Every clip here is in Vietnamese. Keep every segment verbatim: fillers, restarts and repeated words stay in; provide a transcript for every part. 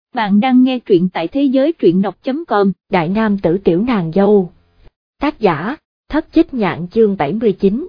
Bạn đang nghe truyện tại thế giới truyện đọc chấm com. Đại nam tử tiểu nàng dâu. Tác giả, Thất Chích Nhạn chương bảy mươi chín.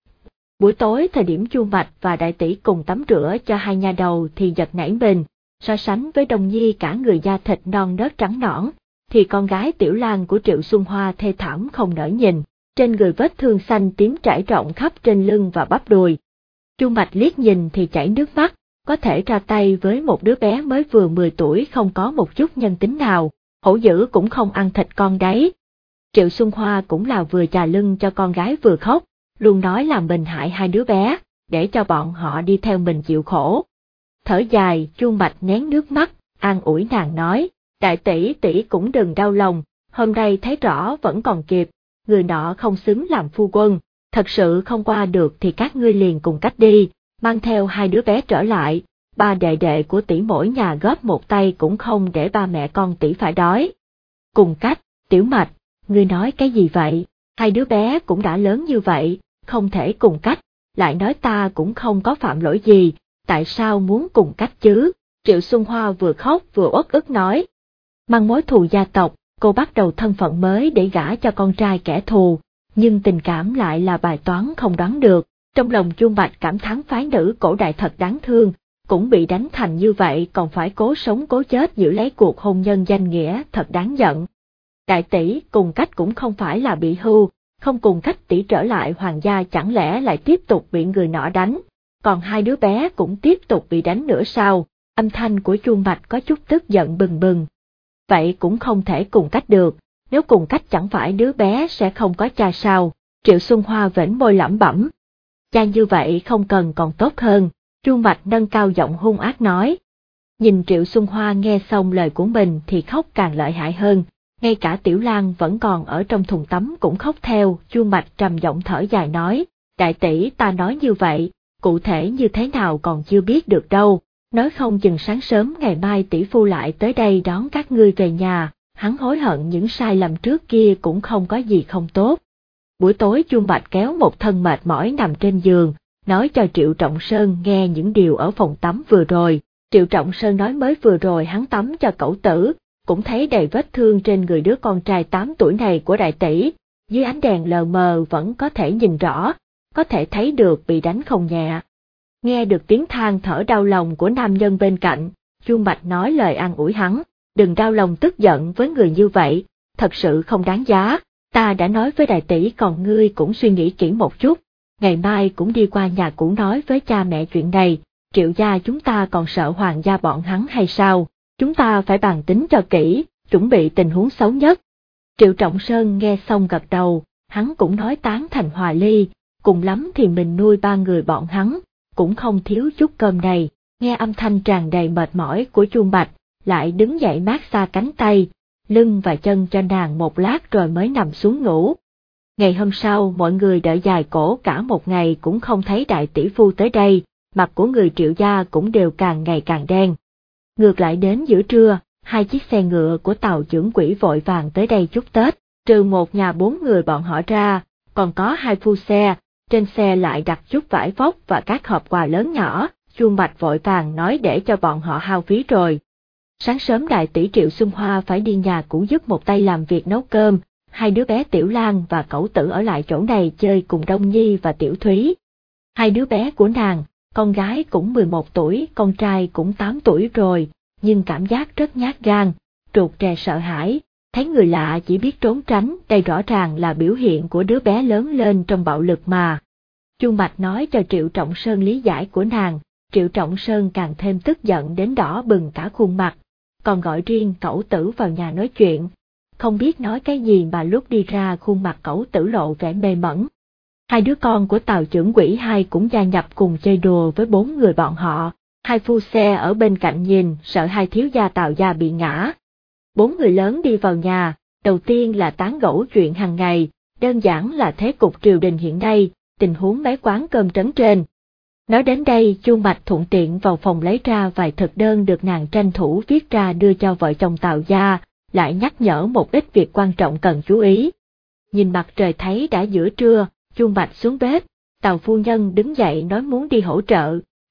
Buổi tối thời điểm Chu Mạch và Đại Tỷ cùng tắm rửa cho hai nha đầu thì giật nảy mình, so sánh với Đồng Nhi cả người da thịt non nớt trắng nõn, thì con gái Tiểu Lang của Triệu Xuân Hoa thê thảm không nỡ nhìn, trên người vết thương xanh tím trải rộng khắp trên lưng và bắp đùi. Chu Mạch liếc nhìn thì chảy nước mắt, có thể ra tay với một đứa bé mới vừa mười tuổi không có một chút nhân tính nào, hổ dữ cũng không ăn thịt con đấy. Triệu Xuân Hoa cũng là vừa chà lưng cho con gái vừa khóc, luôn nói là mình hại hai đứa bé, để cho bọn họ đi theo mình chịu khổ. Thở dài, Chu Mạch nén nước mắt, an ủi nàng nói, Đại tỷ tỷ cũng đừng đau lòng, hôm nay thấy rõ vẫn còn kịp, người nọ không xứng làm phu quân, thật sự không qua được thì các ngươi liền cùng cách đi, mang theo hai đứa bé trở lại, ba đệ đệ của tỷ mỗi nhà góp một tay cũng không để ba mẹ con tỷ phải đói. Cùng cách, Tiểu Mạch, ngươi nói cái gì vậy, hai đứa bé cũng đã lớn như vậy, không thể cùng cách, lại nói ta cũng không có phạm lỗi gì, tại sao muốn cùng cách chứ? Triệu Xuân Hoa vừa khóc vừa uất ức nói. Mang mối thù gia tộc, cô bắt đầu thân phận mới để gả cho con trai kẻ thù, nhưng tình cảm lại là bài toán không đoán được. Trong lòng Chu Mạch cảm thán phái nữ cổ đại thật đáng thương, cũng bị đánh thành như vậy còn phải cố sống cố chết giữ lấy cuộc hôn nhân danh nghĩa thật đáng giận. Đại tỷ cùng cách cũng không phải là bị hưu, không cùng cách tỷ trở lại hoàng gia chẳng lẽ lại tiếp tục bị người nọ đánh, còn hai đứa bé cũng tiếp tục bị đánh nữa sao? Âm thanh của Chu Mạch có chút tức giận bừng bừng. Vậy cũng không thể cùng cách được, nếu cùng cách chẳng phải đứa bé sẽ không có cha sao? Triệu Xuân Hoa vểnh môi lẩm bẩm. Cha như vậy không cần còn tốt hơn, Chu Mạch nâng cao giọng hung ác nói. Nhìn Triệu Xuân Hoa nghe xong lời của mình thì khóc càng lợi hại hơn, ngay cả Tiểu Lang vẫn còn ở trong thùng tắm cũng khóc theo. Chu Mạch trầm giọng thở dài nói, Đại tỷ ta nói như vậy, cụ thể như thế nào còn chưa biết được đâu, nói không chừng sáng sớm ngày mai tỷ phu lại tới đây đón các ngươi về nhà, hắn hối hận những sai lầm trước kia cũng không có gì không tốt. Buổi tối Chu Mạch kéo một thân mệt mỏi nằm trên giường, nói cho Triệu Trọng Sơn nghe những điều ở phòng tắm vừa rồi. Triệu Trọng Sơn nói mới vừa rồi hắn tắm cho cẩu tử, cũng thấy đầy vết thương trên người đứa con trai tám tuổi này của Đại tỷ, dưới ánh đèn lờ mờ vẫn có thể nhìn rõ, có thể thấy được bị đánh không nhẹ. Nghe được tiếng than thở đau lòng của nam nhân bên cạnh, Chu Mạch nói lời an ủi hắn, đừng đau lòng tức giận với người như vậy, thật sự không đáng giá. Ta đã nói với Đại tỷ còn ngươi cũng suy nghĩ kỹ một chút, ngày mai cũng đi qua nhà cũ nói với cha mẹ chuyện này, Triệu gia chúng ta còn sợ hoàng gia bọn hắn hay sao, chúng ta phải bàn tính cho kỹ, chuẩn bị tình huống xấu nhất. Triệu Trọng Sơn nghe xong gật đầu, hắn cũng nói tán thành hòa ly, cùng lắm thì mình nuôi ba người bọn hắn, cũng không thiếu chút cơm này. Nghe âm thanh tràn đầy mệt mỏi của Chu Mạch, lại đứng dậy mát xa cánh tay, lưng và chân cho nàng một lát rồi mới nằm xuống ngủ. Ngày hôm sau mọi người đợi dài cổ cả một ngày cũng không thấy đại tỷ phu tới đây, mặt của người Triệu gia cũng đều càng ngày càng đen. Ngược lại đến giữa trưa, hai chiếc xe ngựa của Tào trưởng quỹ vội vàng tới đây chúc Tết, trừ một nhà bốn người bọn họ ra, còn có hai phu xe, trên xe lại đặt chút vải vóc và các hộp quà lớn nhỏ. Chu Mạch vội vàng nói để cho bọn họ hao phí rồi. Sáng sớm đại tỷ Triệu Xuân Hoa phải đi nhà cũ giúp một tay làm việc nấu cơm, hai đứa bé Tiểu Lang và Cẩu Tử ở lại chỗ này chơi cùng Đông Nhi và Tiểu Thúy. Hai đứa bé của nàng, con gái cũng mười một tuổi, con trai cũng tám tuổi rồi, nhưng cảm giác rất nhát gan, ruột rè sợ hãi, thấy người lạ chỉ biết trốn tránh, đây rõ ràng là biểu hiện của đứa bé lớn lên trong bạo lực mà. Chu Mạch nói cho Triệu Trọng Sơn lý giải của nàng, Triệu Trọng Sơn càng thêm tức giận đến đỏ bừng cả khuôn mặt, còn gọi riêng Cẩu Tử vào nhà nói chuyện. Không biết nói cái gì mà lúc đi ra khuôn mặt Cẩu Tử lộ vẻ mê mẩn. Hai đứa con của Tào trưởng quỹ hai cũng gia nhập cùng chơi đùa với bốn người bọn họ, hai phu xe ở bên cạnh nhìn sợ hai thiếu gia Tào gia bị ngã. Bốn người lớn đi vào nhà, đầu tiên là tán gẫu chuyện hàng ngày, đơn giản là thế cục triều đình hiện nay, tình huống mấy quán cơm trấn trên. Nói đến đây Chu Mạch thuận tiện vào phòng lấy ra vài thực đơn được nàng tranh thủ viết ra đưa cho vợ chồng Tào gia, lại nhắc nhở một ít việc quan trọng cần chú ý. Nhìn mặt trời thấy đã giữa trưa, Chu Mạch xuống bếp, Tào phu nhân đứng dậy nói muốn đi hỗ trợ.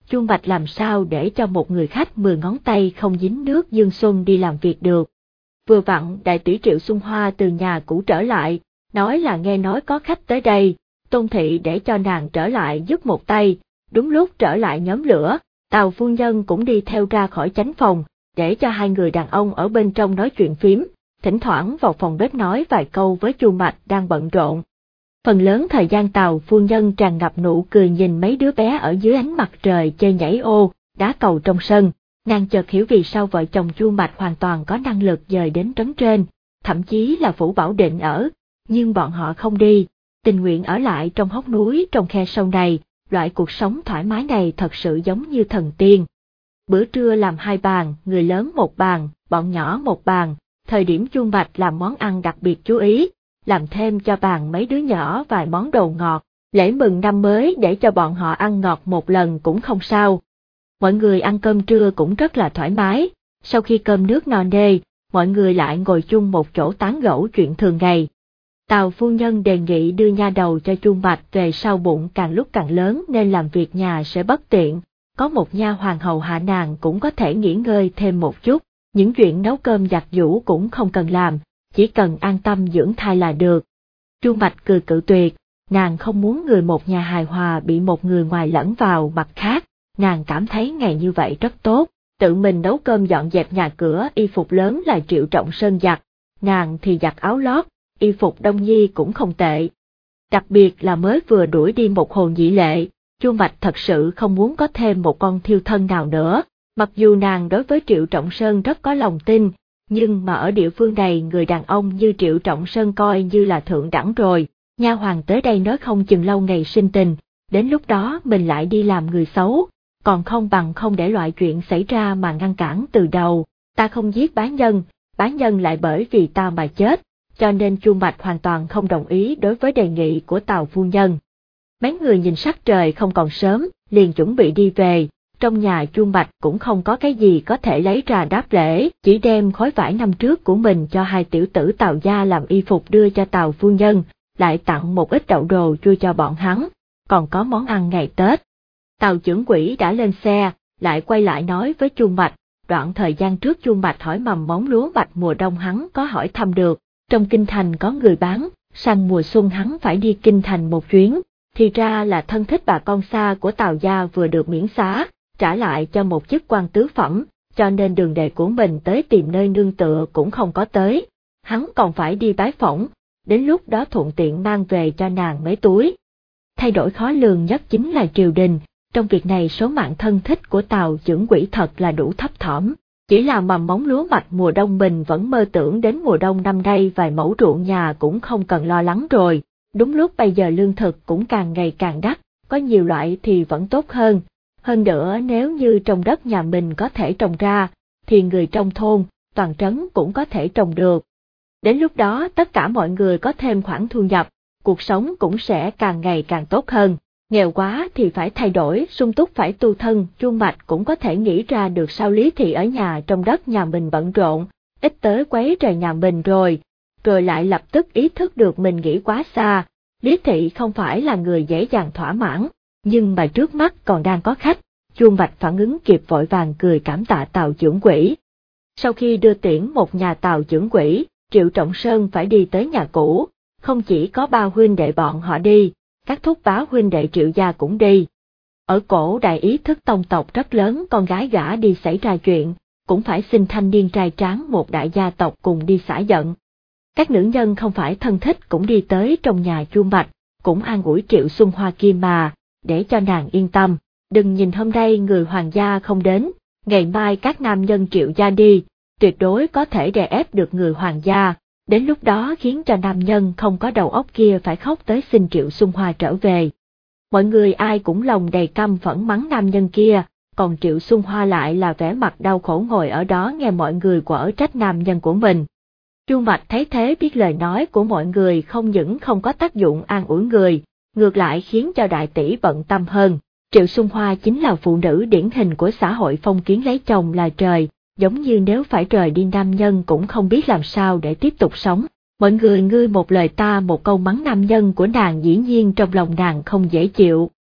Chu Mạch làm sao để cho một người khách mười ngón tay không dính nước Dương Xuân đi làm việc được. Vừa vặn đại tỷ Triệu Xuân Hoa từ nhà cũ trở lại, nói là nghe nói có khách tới đây, Tôn thị để cho nàng trở lại giúp một tay. Đúng lúc trở lại nhóm lửa, Tào phu nhân cũng đi theo ra khỏi chánh phòng, để cho hai người đàn ông ở bên trong nói chuyện phím, thỉnh thoảng vào phòng bếp nói vài câu với Chu Mạch đang bận rộn. Phần lớn thời gian Tào phu nhân tràn ngập nụ cười nhìn mấy đứa bé ở dưới ánh mặt trời chơi nhảy ô, đá cầu trong sân, nàng chợt hiểu vì sao vợ chồng Chu Mạch hoàn toàn có năng lực dời đến trấn trên, thậm chí là Phủ Bảo Định ở, nhưng bọn họ không đi, tình nguyện ở lại trong hốc núi trong khe sâu này. Loại cuộc sống thoải mái này thật sự giống như thần tiên. Bữa trưa làm hai bàn, người lớn một bàn, bọn nhỏ một bàn, thời điểm Chu Mạch làm món ăn đặc biệt chú ý, làm thêm cho bàn mấy đứa nhỏ vài món đồ ngọt, lễ mừng năm mới để cho bọn họ ăn ngọt một lần cũng không sao. Mọi người ăn cơm trưa cũng rất là thoải mái, sau khi cơm nước no nê, mọi người lại ngồi chung một chỗ tán gẫu chuyện thường ngày. Tào phu nhân đề nghị đưa nha đầu cho Chu Mạch về sau bụng càng lúc càng lớn nên làm việc nhà sẽ bất tiện, có một nha hoàn hầu hạ nàng cũng có thể nghỉ ngơi thêm một chút, những chuyện nấu cơm giặt giũ cũng không cần làm, chỉ cần an tâm dưỡng thai là được. Chu Mạch cười cự tuyệt, nàng không muốn người một nhà hài hòa bị một người ngoài lẫn vào. Mặt khác, nàng cảm thấy ngày như vậy rất tốt, tự mình nấu cơm dọn dẹp nhà cửa, y phục lớn là Triệu Trọng Sơn giặt, nàng thì giặt áo lót, y phục Đông Nhi cũng không tệ. Đặc biệt là mới vừa đuổi đi một Hồ Nhị Lệ, Chu Mạch thật sự không muốn có thêm một con thiêu thân nào nữa, mặc dù nàng đối với Triệu Trọng Sơn rất có lòng tin, nhưng mà ở địa phương này người đàn ông như Triệu Trọng Sơn coi như là thượng đẳng rồi, nha hoàn tới đây nói không chừng lâu ngày sinh tình, đến lúc đó mình lại đi làm người xấu, còn không bằng không để loại chuyện xảy ra mà ngăn cản từ đầu. Ta không giết bá nhân, bá nhân lại bởi vì ta mà chết, cho nên Chu Mạch hoàn toàn không đồng ý đối với đề nghị của Tào phu nhân. Mấy người nhìn sắc trời không còn sớm, liền chuẩn bị đi về, trong nhà Chu Mạch cũng không có cái gì có thể lấy ra đáp lễ, chỉ đem khối vải năm trước của mình cho hai tiểu tử Tào gia làm y phục đưa cho Tào phu nhân, lại tặng một ít đậu đồ chua cho bọn hắn, còn có món ăn ngày Tết. Tào trưởng quỹ đã lên xe, lại quay lại nói với Chu Mạch, đoạn thời gian trước Chu Mạch hỏi mầm móng lúa mạch mùa đông hắn có hỏi thăm được, trong kinh thành có người bán, sang mùa xuân hắn phải đi kinh thành một chuyến, thì ra là thân thích bà con xa của Tào gia vừa được miễn xá, trả lại cho một chức quan tứ phẩm, cho nên đường đệ của mình tới tìm nơi nương tựa cũng không có tới, hắn còn phải đi bái phỏng, đến lúc đó thuận tiện mang về cho nàng mấy túi. Thay đổi khó lường nhất chính là triều đình, trong việc này số mạng thân thích của Tào trưởng quỹ thật là đủ thấp thỏm. Chỉ là mầm móng lúa mạch mùa đông mình vẫn mơ tưởng đến mùa đông năm nay vài mẫu ruộng nhà cũng không cần lo lắng rồi, đúng lúc bây giờ lương thực cũng càng ngày càng đắt, có nhiều loại thì vẫn tốt hơn, hơn nữa nếu như trong đất nhà mình có thể trồng ra, thì người trong thôn, toàn trấn cũng có thể trồng được. Đến lúc đó tất cả mọi người có thêm khoản thu nhập, cuộc sống cũng sẽ càng ngày càng tốt hơn. Nghèo quá thì phải thay đổi, sung túc phải tu thân, Chu Mạch cũng có thể nghĩ ra được sao Lý Thị ở nhà trong đất nhà mình bận rộn, ít tới quấy rầy nhà mình rồi, rồi lại lập tức ý thức được mình nghĩ quá xa, Lý Thị không phải là người dễ dàng thỏa mãn, nhưng mà trước mắt còn đang có khách, Chu Mạch phản ứng kịp vội vàng cười cảm tạ Tào trưởng quỹ. Sau khi đưa tiễn một nhà Tào trưởng quỹ, Triệu Trọng Sơn phải đi tới nhà cũ, không chỉ có ba huynh đệ bọn họ đi, các thúc bá huynh đệ Triệu gia cũng đi. Ở cổ đại ý thức tông tộc rất lớn, con gái gả đi xảy ra chuyện, cũng phải xin thanh niên trai tráng một đại gia tộc cùng đi xả giận. Các nữ nhân không phải thân thích cũng đi tới trong nhà Chu Mạch, cũng an ủi Triệu Xuân Hoa kia mà, để cho nàng yên tâm, đừng nhìn hôm nay người hoàng gia không đến, ngày mai các nam nhân Triệu gia đi, tuyệt đối có thể đè ép được người hoàng gia. Đến lúc đó khiến cho nam nhân không có đầu óc kia phải khóc tới xin Triệu Xuân Hoa trở về. Mọi người ai cũng lòng đầy căm phẫn mắng nam nhân kia, còn Triệu Xuân Hoa lại là vẻ mặt đau khổ ngồi ở đó nghe mọi người quở trách nam nhân của mình. Chu Mạch thấy thế biết lời nói của mọi người không những không có tác dụng an ủi người, ngược lại khiến cho đại tỷ bận tâm hơn. Triệu Xuân Hoa chính là phụ nữ điển hình của xã hội phong kiến lấy chồng là trời, giống như nếu phải rời đi nam nhân cũng không biết làm sao để tiếp tục sống. Mọi người ngươi một lời ta một câu mắng nam nhân của nàng, dĩ nhiên trong lòng nàng không dễ chịu.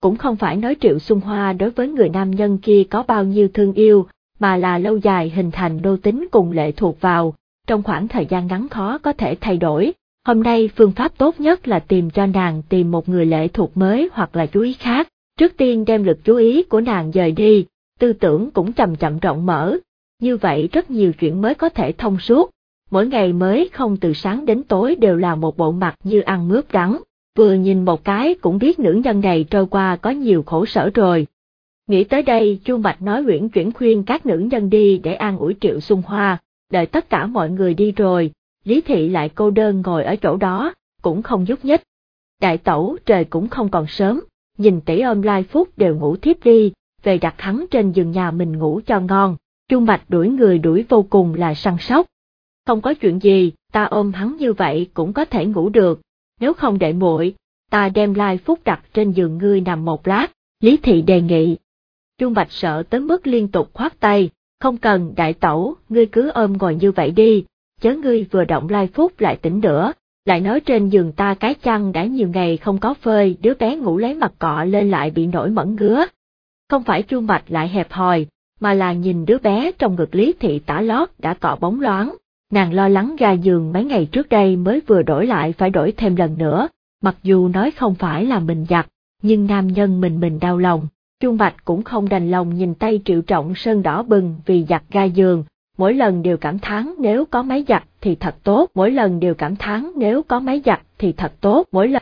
cũng không phải nói Triệu Xuân Hoa đối với người nam nhân kia có bao nhiêu thương yêu, mà là lâu dài hình thành đô tính cùng lệ thuộc vào, trong khoảng thời gian ngắn khó có thể thay đổi. Hôm nay phương pháp tốt nhất là tìm cho nàng tìm một người lệ thuộc mới hoặc là chú ý khác, trước tiên đem lực chú ý của nàng dời đi, tư tưởng cũng chậm chậm rộng mở, như vậy rất nhiều chuyện mới có thể thông suốt, mỗi ngày mới không từ sáng đến tối đều là một bộ mặt như ăn mướp đắng, vừa nhìn một cái cũng biết nữ nhân này trôi qua có nhiều khổ sở rồi. Nghĩ tới đây Chu Mạch nói uyển chuyển khuyên các nữ nhân đi để an ủi Triệu Xuân Hoa, đợi tất cả mọi người đi rồi, Lý Thị lại cô đơn ngồi ở chỗ đó, cũng không nhúc nhích. Đại tẩu trời cũng không còn sớm, nhìn tỷ ôm Lai Phúc đều ngủ thiếp đi, về đặt hắn trên giường nhà mình ngủ cho ngon, Chu Mạch đuổi người đuổi vô cùng là săn sóc. Không có chuyện gì, ta ôm hắn như vậy cũng có thể ngủ được, nếu không để muội, ta đem Lai Phúc đặt trên giường ngươi nằm một lát, Lý Thị đề nghị. Chu Mạch sợ tới mức liên tục khoát tay, không cần đại tẩu, ngươi cứ ôm ngồi như vậy đi, chớ ngươi vừa động Lai Phúc lại tỉnh nữa, lại nói trên giường ta cái chăn đã nhiều ngày không có phơi, đứa bé ngủ lấy mặt cọ lên lại bị nổi mẩn ngứa. Không phải Chu Mạch lại hẹp hòi, mà là nhìn đứa bé trong ngực Lý Thị tả lót đã cọ bóng loáng, nàng lo lắng ga giường mấy ngày trước đây mới vừa đổi lại phải đổi thêm lần nữa, mặc dù nói không phải là mình giặt, nhưng nam nhân mình mình đau lòng. Chu Mạch cũng không đành lòng nhìn tay Triệu Trọng Sơn đỏ bừng vì giặt ga giường, mỗi lần đều cảm thán nếu có máy giặt thì thật tốt, mỗi lần đều cảm thán nếu có máy giặt thì thật tốt, mỗi lần